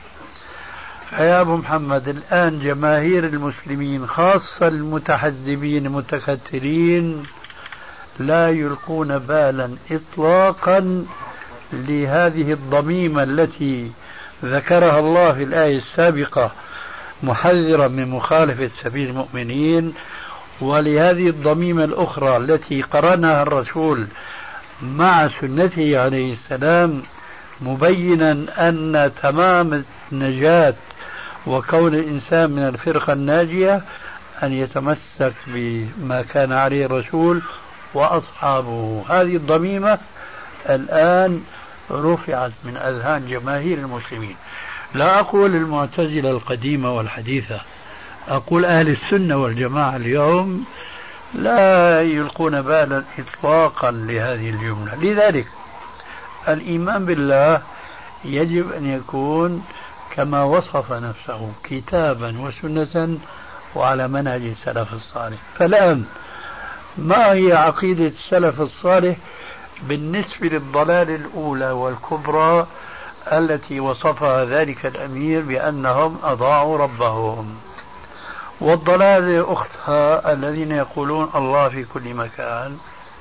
يا أبو محمد الآن جماهير المسلمين خاصة المتحزبين المتكترين لا يلقون بالا إطلاقا لهذه الضميمة التي ذكرها الله في الآية السابقة محذرا من مخالفة سبيل المؤمنين، ولهذه الضميمة الأخرى التي قرنها الرسول مع سنته عليه السلام مبينا أن تمام النجاة وكون الإنسان من الفرقة الناجية أن يتمسك بما كان عليه الرسول وأصحابه. هذه الضميمة الآن رفعت من أذهان جماهير المسلمين، لا أقول المعتزلة القديمة والحديثة، أقول أهل السنة والجماعة اليوم لا يلقون بالا إطلاقا لهذه الجملة. لذلك الإيمان بالله يجب أن يكون كما وصف نفسه كتابا وسنة وعلى منهج السلف الصالح. فالآن ما هي عقيدة السلف الصالح بالنسبة للضلال الأولى والكبرى التي وصفها ذلك الأمير بأنهم أضاعوا ربهم؟ والضلال أختها الذين يقولون الله في كل مكان.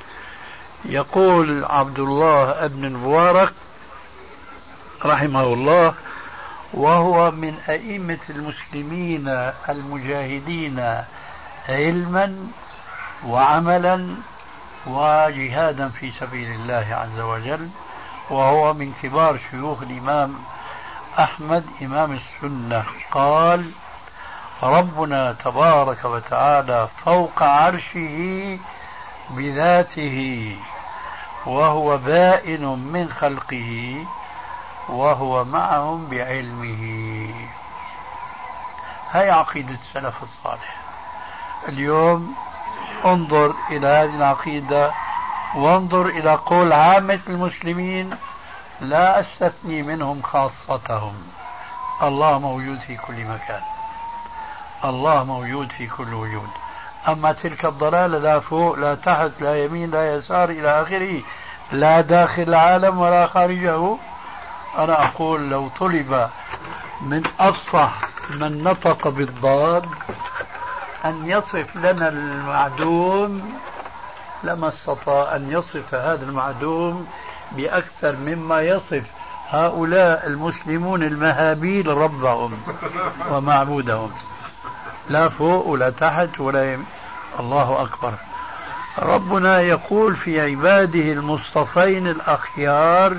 يقول عبد الله بن المبارك رحمه الله، وهو من أئمة المسلمين المجاهدين علما وعملا وجهادا في سبيل الله عز وجل، وهو من كبار شيوخ الإمام أحمد إمام السنة. قال: ربنا تبارك وتعالى فوق عرشه بذاته، وهو بائن من خلقه، وهو معهم بعلمه. هاي عقيدة السلف الصالح. اليوم انظر إلى هذه العقيدة وانظر إلى قول عامة المسلمين، لا أستثني منهم خاصتهم: الله موجود في كل مكان، الله موجود في كل وجود. أما تلك الضلالة لا فوق لا تحت لا يمين لا يسار إلى آخره، لا داخل العالم ولا خارجه، أنا أقول لو طلب من أفصح من نطق بالضاد أن يصف لنا المعدوم لما استطاع أن يصف هذا المعدوم بأكثر مما يصف هؤلاء المسلمون المهابيل ربهم ومعبودهم. لا فوق ولا تحت ولا يمين. الله أكبر. ربنا يقول في عباده المصطفين الأخيار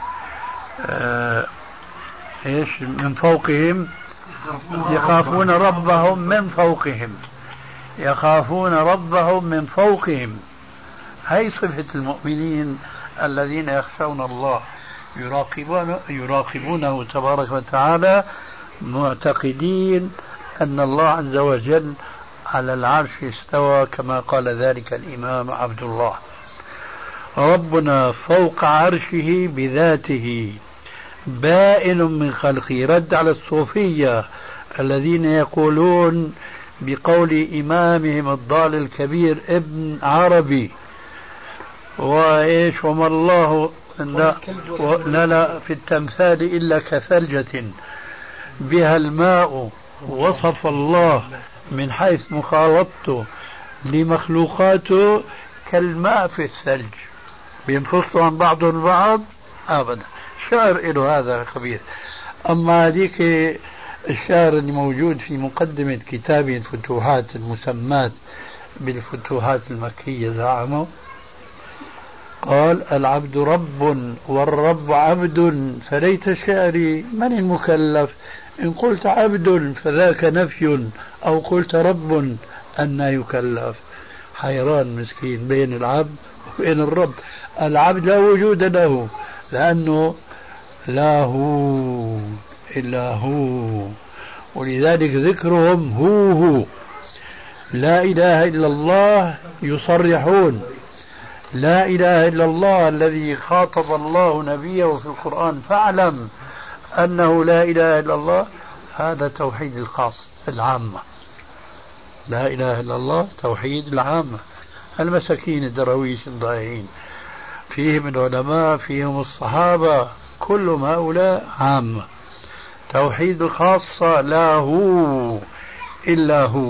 إيش من فوقهم يخافون ربهم من فوقهم، يخافون ربهم من فوقهم. هي صفة المؤمنين الذين يخشون الله، يراقبونه تبارك وتعالى، معتقدين أن الله عز وجل على العرش استوى كما قال ذلك الإمام عبد الله. ربنا فوق عرشه بذاته بائن من خلقه. رد على الصوفية الذين يقولون بقول إمامهم الضال الكبير ابن عربي وإيش وما الله لا في التمثال إلا كثلجة بها الماء، وصف الله من حيث مخالطته لمخلوقاته كالماء في الثلج، بينفصلوا عن بعضهم البعض أبدا. شعر له هذا خبير. أما هذيك الشعر اللي موجود في مقدمة كتابه الفتوحات المسمات بالفتوحات المكية زعموا، قال: العبد رب والرب عبد، فليت شعري من المكلف إن قلت عبد فذاك نفي، أو قلت رب أن يكلف. حيران مسكين بين العبد وبين الرب. العبد لا وجود له لأنه لا هو إلا هو، ولذلك ذكرهم هو لا إله إلا الله. يصرحون لا إله إلا الله الذي خاطب الله نبيه في القرآن: فاعلم أنه لا إله إلا الله. هذا توحيد الخاص العامة. لا إله إلا الله توحيد العامة. المساكين الدرويش الضائعين فيهم العلماء فيهم الصحابة كلهم هؤلاء عامة. توحيد الخاصة لا هو إلا هو،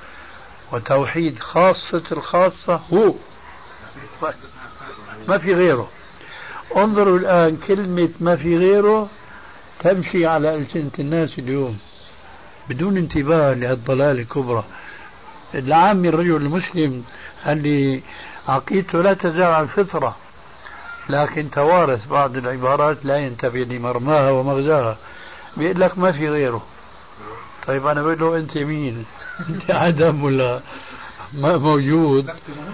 وتوحيد خاصة الخاصة هو بس، ما في غيره. انظروا الآن كلمة ما في غيره تمشي على ألسنة الناس اليوم بدون انتباه لهالضلال الكبرى. العام الرجل المسلم اللي عقيدته لا تزال على الفطرة، لكن توارث بعض العبارات لا ينتبه لمرماها ومغزاها، بيقول لك ما في غيره. طيب أنا بقول له أنت مين؟ أنت عدم ولا ما موجود؟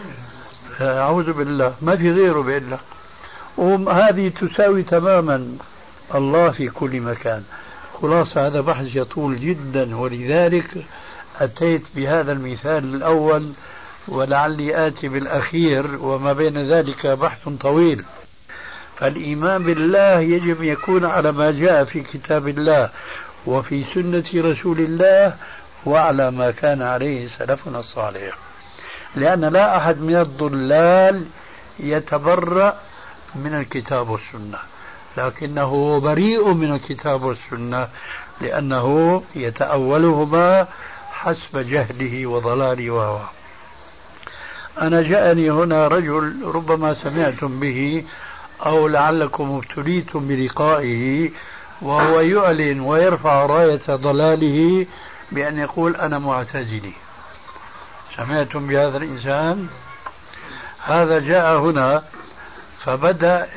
أعوذ بالله، ما في غيره بيقول لك. وهذه تساوي تماما الله في كل مكان. خلاصة هذا بحث يطول جدا، ولذلك أتيت بهذا المثال الأول ولعلي آتي بالأخير، وما بين ذلك بحث طويل. فالإيمان بالله يجب أن يكون على ما جاء في كتاب الله وفي سنة رسول الله وعلى ما كان عليه سلفنا الصالح، لأن لا أحد من الضلال يتبرأ من الكتاب والسنة، لكنه بريء من الكتاب والسنة لأنه يتأولهما حسب جهله وضلاله وهو. أنا جاءني هنا رجل ربما سمعتم به أو لعلكم ابتليتم بلقائه، وهو يعلن ويرفع راية ضلاله بأن يقول أنا معتزلي. سمعتم بهذا الإنسان؟ هذا جاء هنا فبدأ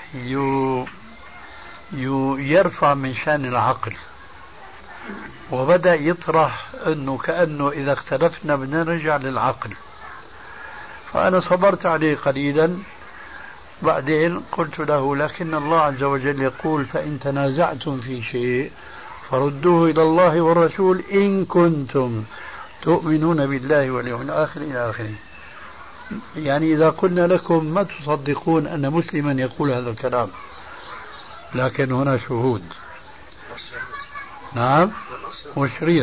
يرفع من شأن العقل، وبدأ يطرح أنه كأنه إذا اختلفنا بدنا نرجع للعقل. فأنا صبرت عليه قليلا، بعدين قلت له لكن الله عز وجل يقول فإن تنازعتم في شيء فردوه إلى الله والرسول إن كنتم تؤمنون بالله واليوم الآخر إلى آخره. يعني إذا قلنا لكم ما تصدقون أن مسلما يقول هذا الكلام، لكن هنا شهود. نعم وشريط.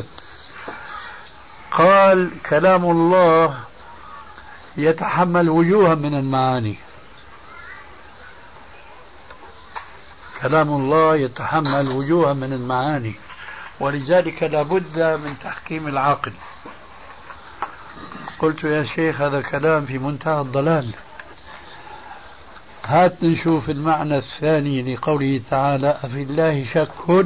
قال كلام الله يتحمل وجوها من المعاني، كلام الله يتحمل وجوها من المعاني، ولذلك لابد من تحكيم العقل. قلت يا شيخ هذا كلام في منتهى الضلال، هات نشوف المعنى الثاني لقوله تعالى أفي الله شك،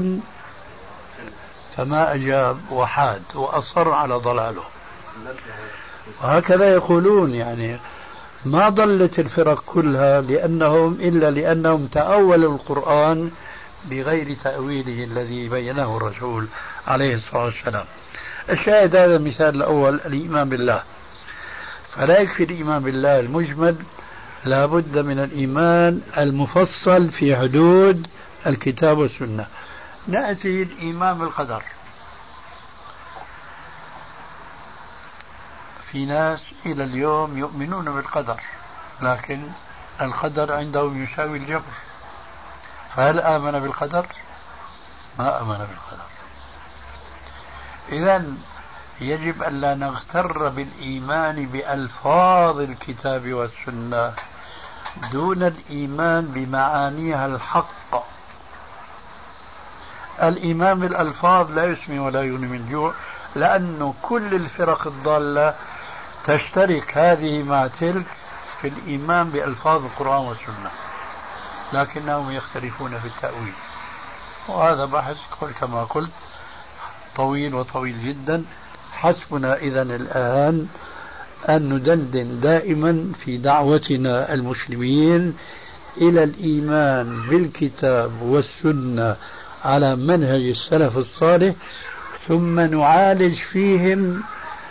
فما أجاب وحاد وأصر على ضلاله. وهكذا يقولون، يعني ما ضلت الفرق كلها لأنهم تأولوا القرآن بغير تأويله الذي بينه الرسول عليه الصلاة والسلام. الشاهد هذا المثال الأول الإيمان بالله، فلا يكفي الإيمان بالله المجمل، لا بد من الإيمان المفصل في حدود الكتاب والسنة. نأتي الإيمان بالقدر. في ناس إلى اليوم يؤمنون بالقدر، لكن القدر عندهم يساوي الجبر، فهل آمن بالقدر؟ ما آمن بالقدر. إذن يجب أن لا نغتر بالإيمان بألفاظ الكتاب والسنة دون الإيمان بمعانيها الحق. الإيمان بالألفاظ لا يسمي ولا يغني من جوع، لأن كل الفرق الضالة تشترك هذه مع تلك في الإيمان بألفاظ القرآن والسنة، لكنهم يختلفون في التأويل. وهذا بحث كما قلت طويل وطويل جدا. حسبنا إذن الآن أن ندندن دائما في دعوتنا المسلمين إلى الإيمان بالكتاب والسنة على منهج السلف الصالح، ثم نعالج فيهم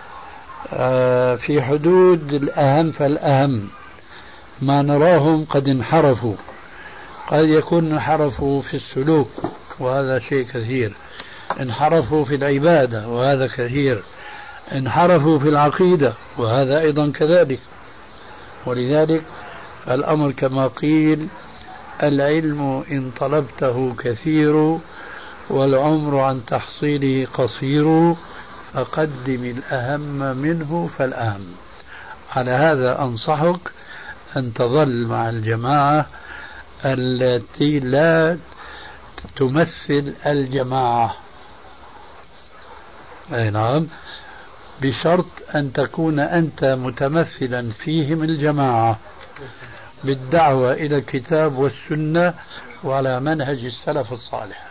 في حدود الأهم فالأهم. ما نراهم قد انحرفوا، قد يكون انحرفوا في السلوك وهذا شيء كثير، انحرفوا في العبادة وهذا كثير، انحرفوا في العقيدة وهذا أيضا كذلك. ولذلك الأمر كما قيل العلم إن طلبته كثير والعمر عن تحصيله قصير، فقدم الأهم منه فالأهم. على هذا أنصحك أن تظل مع الجماعة التي لا تمثل الجماعة، أي نعم، بشرط أن تكون أنت متمثلا فيهم الجماعة بالدعوة إلى الكتاب والسنة وعلى منهج السلف الصالح.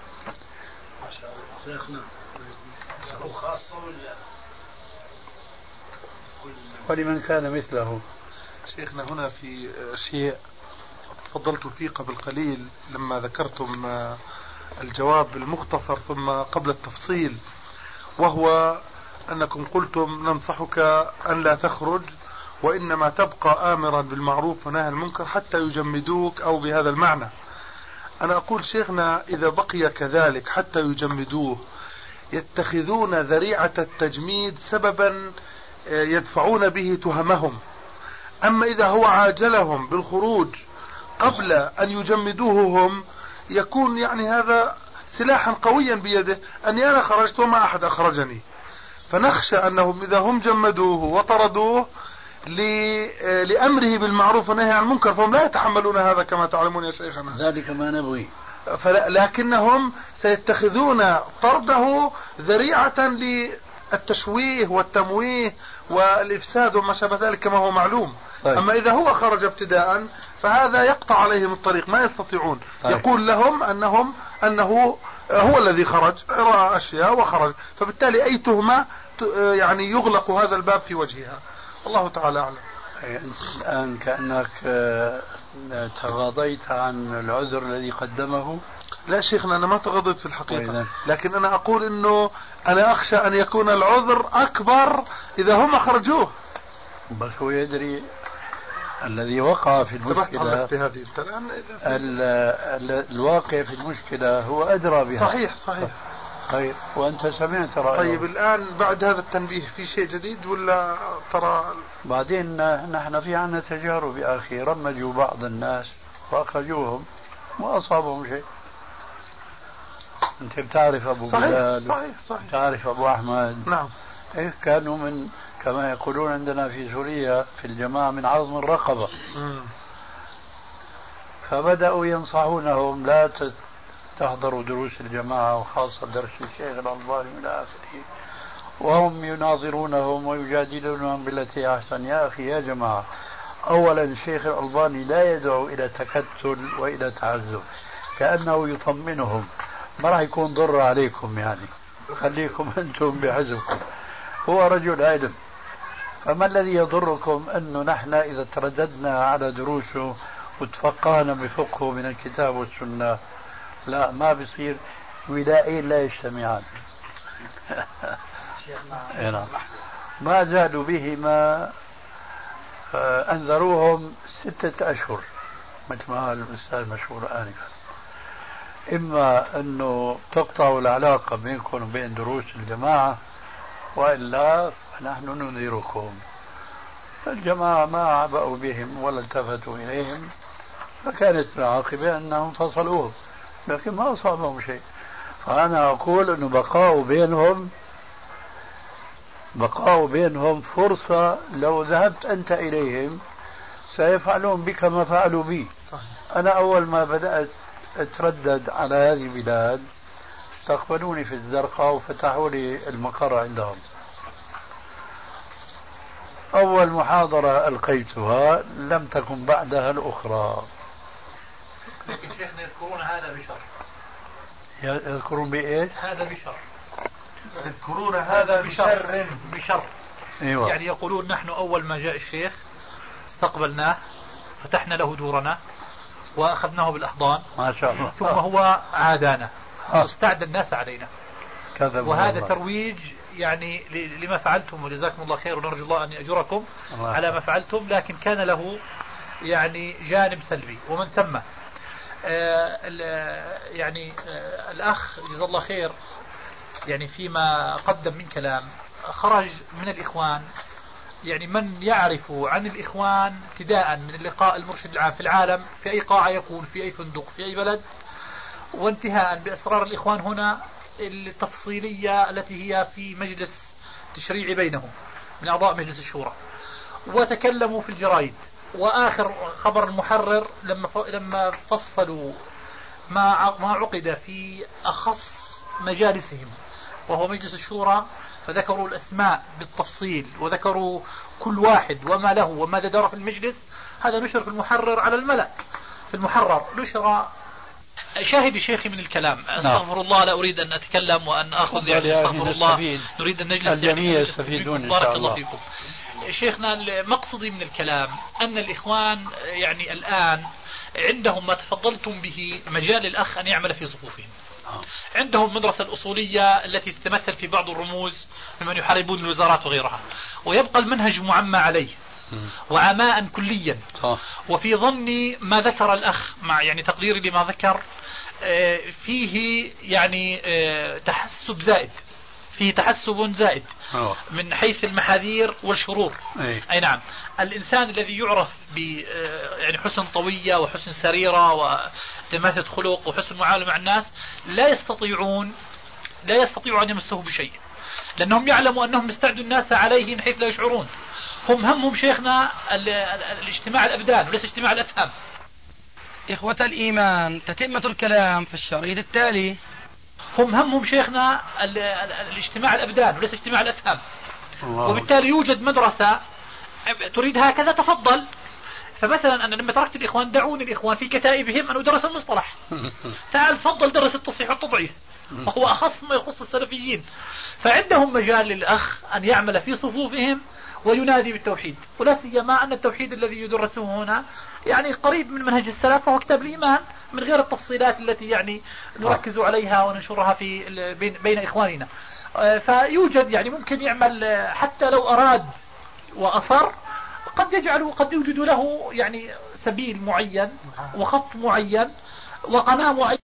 ولمن كان مثله. شيخنا هنا في شيء تفضلت فيه قبل قليل لما ذكرتم الجواب المختصر ثم قبل التفصيل، وهو أنكم قلتم ننصحك أن لا تخرج وإنما تبقى آمرا بالمعروف ونهى عن المنكر حتى يجمدوك، أو بهذا المعنى. أنا أقول شيخنا إذا بقي كذلك حتى يجمدوه يتخذون ذريعة التجميد سببا يدفعون به تهمهم، أما إذا هو عاجلهم بالخروج قبل أن يجمدوه هم يكون يعني هذا سلاحا قويا بيده، أني أنا خرجت وما أحد أخرجني. فنخشى أنهم إذا هم جمدوه وطردوه لأمره بالمعروف ونهي عن المنكر فهم لا يتحملون هذا كما تعلمون يا شيخنا. ذلك ما نبغي. لكنهم سيتخذون طرده ذريعة التشويه والتمويه والإفساد وما شابه ذلك كما هو معلوم. طيب. أما إذا هو خرج ابتداء فهذا يقطع عليهم الطريق، ما يستطيعون. طيب. يقول لهم أنه هو الذي خرج، رأى أشياء وخرج، فبالتالي أي تهمة يعني يغلق هذا الباب في وجهها. الله تعالى أعلم. الآن كأنك تغاضيت عن العذر الذي قدمه. لا شيخنا، أنا ما تغضيت في الحقيقة، لكن أنا أقول أنه أنا أخشى أن يكون العذر أكبر إذا هم خرجوه. بس هو يدري الذي وقع في المشكلة، الواقع في المشكلة هو أدرى بها. صحيح. طيب، وأنت سمعت رأيه. طيب الآن بعد هذا التنبيه في شيء جديد ولا ترى؟ بعدين نحن في عنا تجارب يا أخي، رمجوا بعض الناس وأخرجوهم وأصابهم شيء. أنت بتعرف أبو بلال، صحيح. تعرف أبو أحمد. نعم. إيه، كانوا من كما يقولون عندنا في سوريا في الجماعة من عظم الرقبة. فبدأوا ينصحونهم لا تحضروا دروس الجماعة وخاصة درس الشيخ الألباني من آخره، وهم يناظرونهم ويجادلونهم بالتي أحسن. يا أخي يا جماعة، أولا الشيخ الألباني لا يدعو إلى تكتل وإلى تعذب، كأنه يطمنهم ما راح يكون ضر عليكم، يعني خليكم أنتم بحزبكم. هو رجل علم، فما الذي يضركم أنه نحن إذا ترددنا على دروسه وتفقهنا بفقه من الكتاب والسنة؟ لا، ما بيصير ولائين لا يجتمعان. ما زالوا بهما، أنذروهم 6 أشهر مثل ما قال الأستاذ مشهور آنفا. إما أنه تقطعوا العلاقة بينكم وبين دروس الجماعة، وإلا فنحن ننذركم. الجماعة ما عبأوا بهم ولا التفتوا إليهم، فكانت العاقبة أنهم فصلوهم، لكن ما أصابهم شيء. فأنا أقول أنه بقاء بينهم فرصة، لو ذهبت أنت إليهم سيفعلون بك ما فعلوا بي. أنا أول ما بدأت أتردد على هذه البلاد استقبلوني في الزرقاء وفتحوا لي المقر عندهم. أول محاضرة ألقيتها لم تكن بعدها الأخرى. لكن شيخنا يذكرون هذا بشر. يذكرون بإيش؟ هذا بشر. يذكرون هذا بشر. أيوة. يعني يقولون نحن أول ما جاء الشيخ استقبلناه، فتحنا له دورنا وأخذناه بالأحضان، ما شاء الله، ثم هو عادانا واستعدى الناس علينا. وهذا ترويج يعني لما فعلتم، وجزاكم الله خير، ونرجو الله أن يأجركم على ما فعلتم، لكن كان له يعني جانب سلبي. ومن ثم الأخ جزا الله خير يعني فيما قدم من كلام، خرج من الإخوان، يعني من يعرف عن الإخوان ابتداء من اللقاء المرشد العام في العالم، في أي قاعة يكون، في أي فندق، في أي بلد، وانتهاء بأسرار الإخوان هنا التفصيلية التي هي في مجلس تشريعي بينهم من أعضاء مجلس الشورى، وتكلموا في الجرايد. وآخر خبر المحرر لما فصلوا ما عقد في أخص مجالسهم وهو مجلس الشورى، فذكروا الأسماء بالتفصيل وذكروا كل واحد وما له وماذا دار في المجلس. هذا نشر في المحرر على الملأ، في المحرر نشر. شاهد شيخي من الكلام، استغفر الله، لا أريد أن أتكلم وأن أخذ يعني استغفر الله، نريد أن نجلس الجميع يستفيدون. بارك الله فيكم. شيخنا مقصدي من الكلام أن الإخوان يعني الآن عندهم ما تفضلتم به مجال الأخ أن يعمل في صفوفهم. عندهم المدرسة الأصولية التي تتمثل في بعض الرموز ممن يحاربون الوزارات وغيرها، ويبقى المنهج معمى عليه وعماء كليا. وفي ظني ما ذكر الأخ مع يعني تقديري لما ذكر فيه يعني تحسب زائد، فيه تحسب زائد من حيث المحاذير والشرور. أي نعم، الإنسان الذي يعرف ب يعني حسن طوية وحسن سريرة وتماثل خلق وحسن معاملة مع الناس لا يستطيعون أن يمسوه بشيء، لأنهم يعلموا أنهم استعدوا الناس عليه من حيث لا يشعرون. همهم شيخنا الاجتماع الأبدان وليس اجتماع الأفهام. إخوة الإيمان، تتمة الكلام في الشريط التالي. هم همهم شيخنا الاجتماع الأبدان وليس اجتماع الأفهام. وبالتالي يوجد مدرسة تريد هكذا تفضل. فمثلا أنا لما تركت الإخوان دعوني الإخوان في كتائبهم أن أدرس المصطلح. تعال تفضل درس التصحيح والتضعيف وهو أخص ما يخص السلفيين. فعندهم مجال للأخ أن يعمل في صفوفهم وينادي بالتوحيد، ولا سيما أن التوحيد الذي يدرسه هنا يعني قريب من منهج السلف وهو كتاب الإيمان من غير التفصيلات التي يعني نركز عليها وننشرها في بين إخواننا. فيوجد يعني ممكن يعمل حتى لو أراد وأصر قد يوجد له يعني سبيل معين وخط معين وقناة معينة.